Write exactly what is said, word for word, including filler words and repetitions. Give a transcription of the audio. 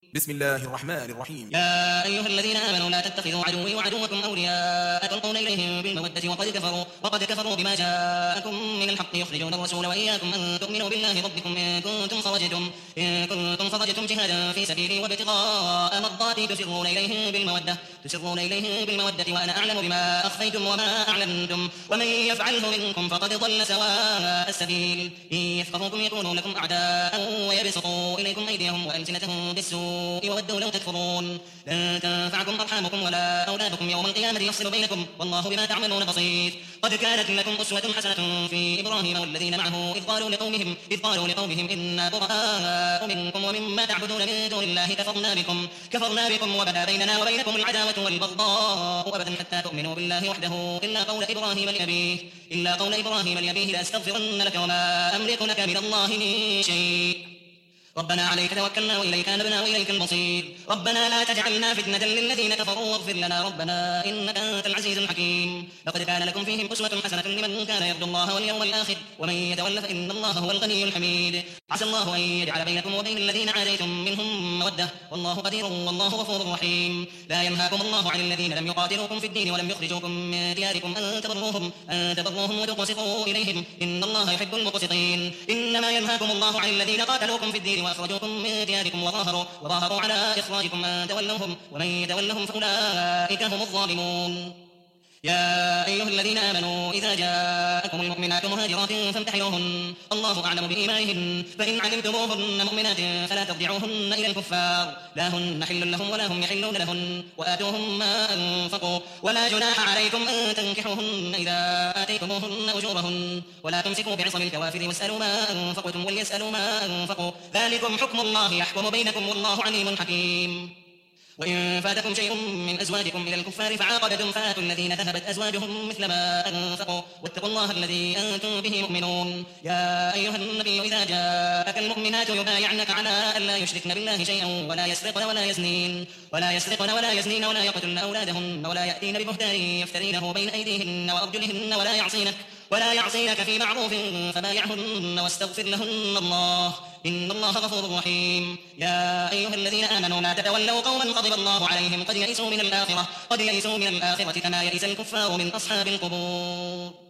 بسم الله الرحمن الرحيم. يا أيها الذين آمنوا لا تتخذوا عدوي وعدوكم أولياء تلقون إليهم بالمودة وقد كفروا وقد كفروا بما جاءكم من الحق يخرجون الرسول وإياكم أن تؤمنوا بالله ربكم إن كنتم خرجتم إن كنتم خرجتم جهادا في سبيلي وابتغاء مرضاتي تسرون إليهم بالمودة تسرون إليهم بالمودة وأنا أعلم بما أخفيتم وما أعلنتم ومن يفعله منكم فقد ضل سواء السبيل إن يثقفوكم يكونوا لكم أعداء ويبسطوا إليكم أيديهم وألسنتهم بالسوء وودوا لو تكفرون لن تنفعكم أرحامكم ولا أولادكم يوم القيامة يفصل بينكم والله بما تعملون بصير. قد كانت لكم أسوة حسنة في إبراهيم والذين معه إذ قالوا لقومهم إذ قالوا لقومهم إنا براء منكم ومما تعبدون من دون الله كفرنا بكم كفرنا بكم وبدا بيننا وبينكم العداوة والبغضاء أبدا حتى تؤمنوا بالله وحده إلا قول إبراهيم لأبيه إلا قول إبراهيم لأبيه لأستغفرن لك وما أملك لك من الله من شيء ربنا عليك توكلنا وإليك أنبنا وإليك المصير. ربنا لا تجعلنا فتنة للذين كفروا واغفر لنا ربنا إنك أنت العزيز الحكيم. لقد كان لكم فيهم أسوة حسنة لمن كان يرجو الله واليوم الآخر ومن يتول فإن الله هو الغني الحميد. عسى الله أن يجعل بينكم وبين الذين عاديتم منهم مودة والله قدير والله غفور رحيم. لا ينهاكم الله عن الذين لم يقاتلوكم في الدين ولم يخرجوكم من دياركم أن تبروهم أن تبروهم وتقسطوا إليهم إن الله يحب المقسطين. إنما ينهاكم الله عن الذين قاتلوكم في الدين وأخرجوكم من دياركم وظاهروا, وظاهروا على إخراجكم أن تولوهم ومن يتولهم فأولئك هم الظالمون. يا أيها الذين آمنوا إذا جاءكم المؤمنات مهاجرات فامتحنوهن الله أعلم بإيمانهن فإن علمتموهن مؤمنات فلا ترجعوهن إلى الكفار لا هن حل لهم ولا هم يحلون لهن وآتوهم ما أنفقوا ولا جناح عليكم أن تنكحوهن إذا آتيتموهن أجورهن ولا تمسكوا بعصم الكوافر واسألوا ما أنفقتم وليسألوا ما أنفقوا ذلكم حكم الله يحكم بينكم والله عليم حكيم. وإن فاتكم شيء من أزواجكم إلى الكفار فعاقبتم فآتوا الذين ذهبت أزواجهم مثل ما أنفقوا واتقوا الله الذي أنتم به مؤمنون. يا أيها النبي إذا جاءك المؤمنات يبايعنك على ألا يشركن بالله شيئا ولا يسرقن ولا يزنين ولا يسرقن ولا يزنين ولا يقتلن أولادهن ولا يأتين ببهتان يفترينه بين أيديهن وأرجلهن ولا يعصينك ولا يعصينك في معروف فبايعهن واستغفر لهن الله إن الله غفور رحيم. يا أيها الذين آمنوا لا تتولوا قوما غضب الله عليهم قد يئسوا من الآخرة قد يئسوا من الآخرة كما يئس الكفار من أصحاب القبور.